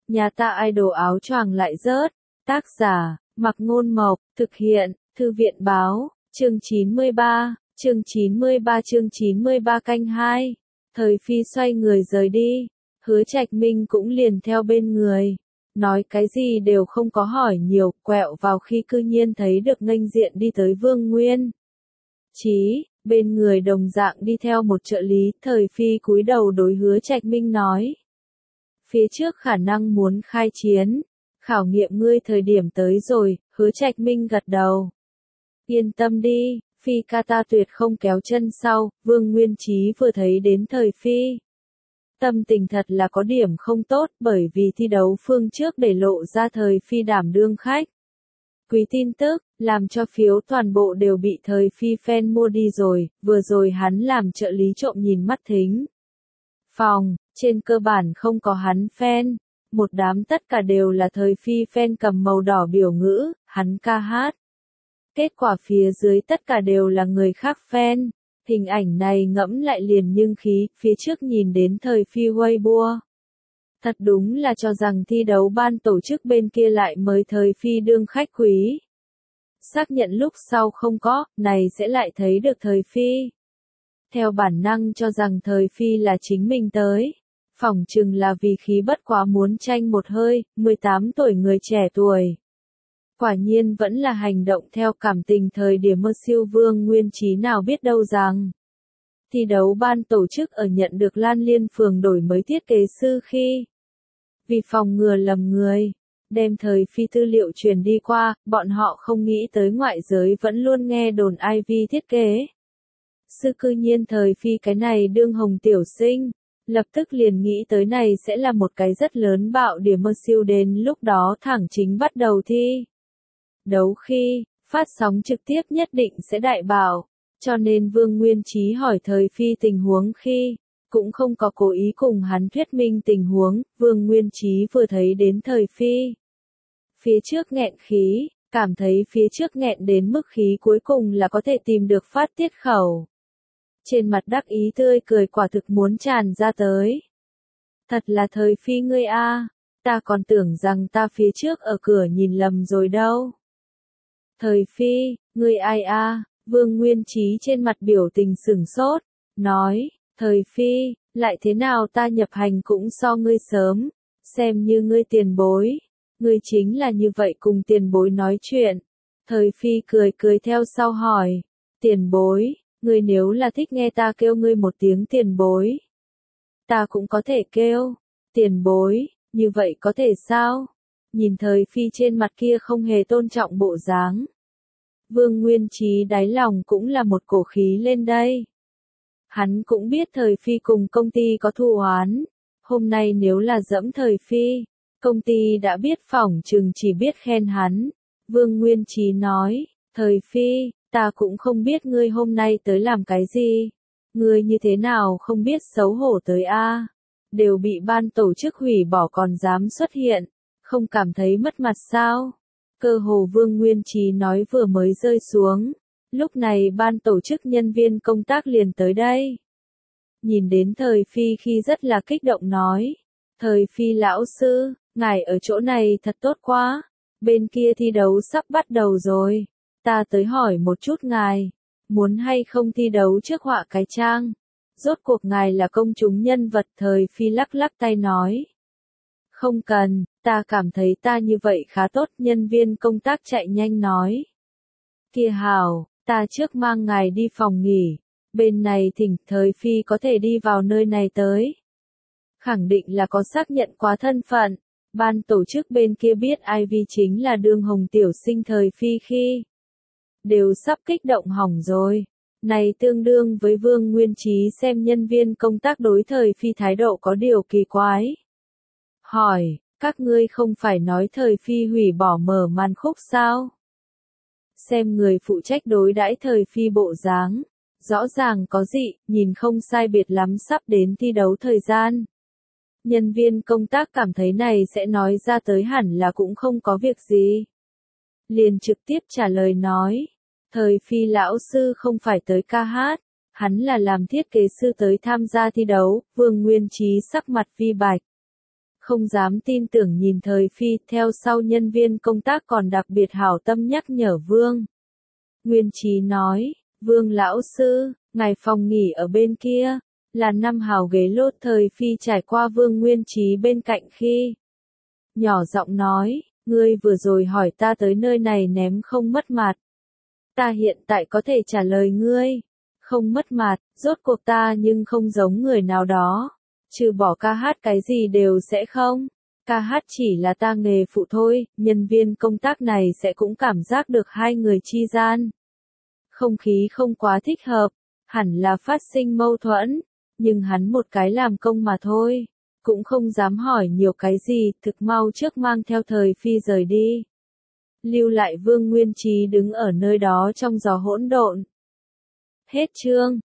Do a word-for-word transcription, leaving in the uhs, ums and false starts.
Nhà ta idol áo choàng lại rớt. Tác giả, Mặc Ngôn Mộc, thực hiện, Thư viện Báo, chương chín mươi ba, chương chín mươi ba chương chín mươi ba canh hai. Thời Phi xoay người rời đi, Hứa Trạch Minh cũng liền theo bên người. Nói cái gì đều không có hỏi nhiều, quẹo vào khi cư nhiên thấy được nghênh diện đi tới Vương Nguyên Chí, bên người đồng dạng đi theo một trợ lý. Thời Phi cúi đầu đối Hứa Trạch Minh nói. Phía trước khả năng muốn khai chiến, khảo nghiệm ngươi thời điểm tới rồi. Hứa Trạch Minh gật đầu. Yên tâm đi, Phi ca ta tuyệt không kéo chân sau. Vương Nguyên Chí vừa thấy đến Thời Phi, tâm tình thật là có điểm không tốt, bởi vì thi đấu phương trước để lộ ra Thời Phi đảm đương khách quý tin tức, làm cho phiếu toàn bộ đều bị Thời Phi fan mua đi rồi. Vừa rồi hắn làm trợ lý trộm nhìn mắt thính phòng, trên cơ bản không có hắn fan, một đám tất cả đều là Thời Phi fan cầm màu đỏ biểu ngữ, hắn ca hát. Kết quả phía dưới tất cả đều là người khác fan. Hình ảnh này ngẫm lại liền nhưng khí. Phía trước nhìn đến Thời Phi Weibo, thật đúng là cho rằng thi đấu ban tổ chức bên kia lại mời Thời Phi đương khách quý. Xác nhận lúc sau không có, này sẽ lại thấy được Thời Phi. Theo bản năng cho rằng Thời Phi là chính mình tới. Phỏng chừng là vì khí bất quá muốn tranh một hơi. Mười tám tuổi người trẻ tuổi, quả nhiên vẫn là hành động theo cảm tình. Thời điểm mơ siêu Vương Nguyên Chí nào biết đâu rằng thi đấu ban tổ chức ở nhận được Lan Liên Phường đổi mới thiết kế sư khi, vì phòng ngừa lầm người, đem Thời Phi tư liệu truyền đi qua. Bọn họ không nghĩ tới ngoại giới vẫn luôn nghe đồn i vê thiết kế sư cư nhiên Thời Phi cái này đương hồng tiểu sinh. Lập tức liền nghĩ tới này sẽ là một cái rất lớn bạo điểm mơ siêu. Đến lúc đó thẳng chính bắt đầu thi đấu khi, phát sóng trực tiếp nhất định sẽ đại bạo. Cho nên Vương Nguyên Chí hỏi Thời Phi tình huống khi, cũng không có cố ý cùng hắn thuyết minh tình huống. Vương Nguyên Chí vừa thấy đến Thời Phi phía trước nghẹn khí, cảm thấy phía trước nghẹn đến mức khí cuối cùng là có thể tìm được phát tiết khẩu. Trên mặt đắc ý tươi cười quả thực muốn tràn ra tới. Thật là Thời Phi ngươi a, ta còn tưởng rằng ta phía trước ở cửa nhìn lầm rồi đâu. Thời Phi, ngươi ai a? Vương Nguyên Chí trên mặt biểu tình sửng sốt, nói, Thời Phi, lại thế nào ta nhập hành cũng so ngươi sớm, xem như ngươi tiền bối. Ngươi chính là như vậy cùng tiền bối nói chuyện. Thời Phi cười cười theo sau hỏi, tiền bối, ngươi nếu là thích nghe ta kêu ngươi một tiếng tiền bối, ta cũng có thể kêu tiền bối, như vậy có thể sao? Nhìn Thời Phi trên mặt kia không hề tôn trọng bộ dáng, Vương Nguyên Chí đáy lòng cũng là một cổ khí lên đây. Hắn cũng biết Thời Phi cùng công ty có thù oán, hôm nay nếu là dẫm Thời Phi, công ty đã biết phỏng chừng chỉ biết khen hắn. Vương Nguyên Chí nói, Thời Phi, ta cũng không biết ngươi hôm nay tới làm cái gì. Ngươi như thế nào không biết xấu hổ tới a? Đều bị ban tổ chức hủy bỏ còn dám xuất hiện, không cảm thấy mất mặt sao? Cơ hồ Vương Nguyên Chí nói vừa mới rơi xuống, lúc này ban tổ chức nhân viên công tác liền tới đây. Nhìn đến Thời Phi khi rất là kích động nói, Thời Phi lão sư, ngài ở chỗ này thật tốt quá, bên kia thi đấu sắp bắt đầu rồi, ta tới hỏi một chút ngài, muốn hay không thi đấu trước họa cái trang, rốt cuộc ngài là công chúng nhân vật. Thời Phi lắc lắc tay nói, không cần, ta cảm thấy ta như vậy khá tốt. Nhân viên công tác chạy nhanh nói, kia hảo, ta trước mang ngài đi phòng nghỉ, bên này thỉnh. Thời Phi có thể đi vào nơi này tới, khẳng định là có xác nhận quá thân phận. Ban tổ chức bên kia biết i vê chính là đương hồng tiểu sinh Thời Phi khi, đều sắp kích động hỏng rồi. Này tương đương với Vương Nguyên Chí xem nhân viên công tác đối Thời Phi thái độ có điều kỳ quái. Hỏi, các ngươi không phải nói Thời Phi hủy bỏ mở màn khúc sao? Xem người phụ trách đối đãi Thời Phi bộ dáng, rõ ràng có dị, nhìn không sai biệt lắm sắp đến thi đấu thời gian. Nhân viên công tác cảm thấy này sẽ nói ra tới hẳn là cũng không có việc gì. Liền trực tiếp trả lời nói, Thời Phi lão sư không phải tới ca hát, hắn là làm thiết kế sư tới tham gia thi đấu. Vương Nguyên Chí sắc mặt vi bạch, không dám tin tưởng nhìn thời Phi, theo sau nhân viên công tác còn đặc biệt hảo tâm nhắc nhở Vương Nguyên Chí nói, Vương lão sư, ngài phòng nghỉ ở bên kia, là năm hào ghế lốt. Thời Phi trải qua Vương Nguyên Chí bên cạnh khi nhỏ giọng nói, ngươi vừa rồi hỏi ta tới nơi này ném không mất mặt. Ta hiện tại có thể trả lời ngươi, không mất mặt, rốt cuộc ta nhưng không giống người nào đó, trừ bỏ ca hát cái gì đều sẽ không. Ca hát chỉ là ta nghề phụ thôi. Nhân viên công tác này sẽ cũng cảm giác được hai người chi gian không khí không quá thích hợp, hẳn là phát sinh mâu thuẫn, nhưng hắn một cái làm công mà thôi, cũng không dám hỏi nhiều cái gì, thực mau trước mang theo thời Phi rời đi. Lưu lại Vương Nguyên Chí đứng ở nơi đó trong gió hỗn độn. Hết chương.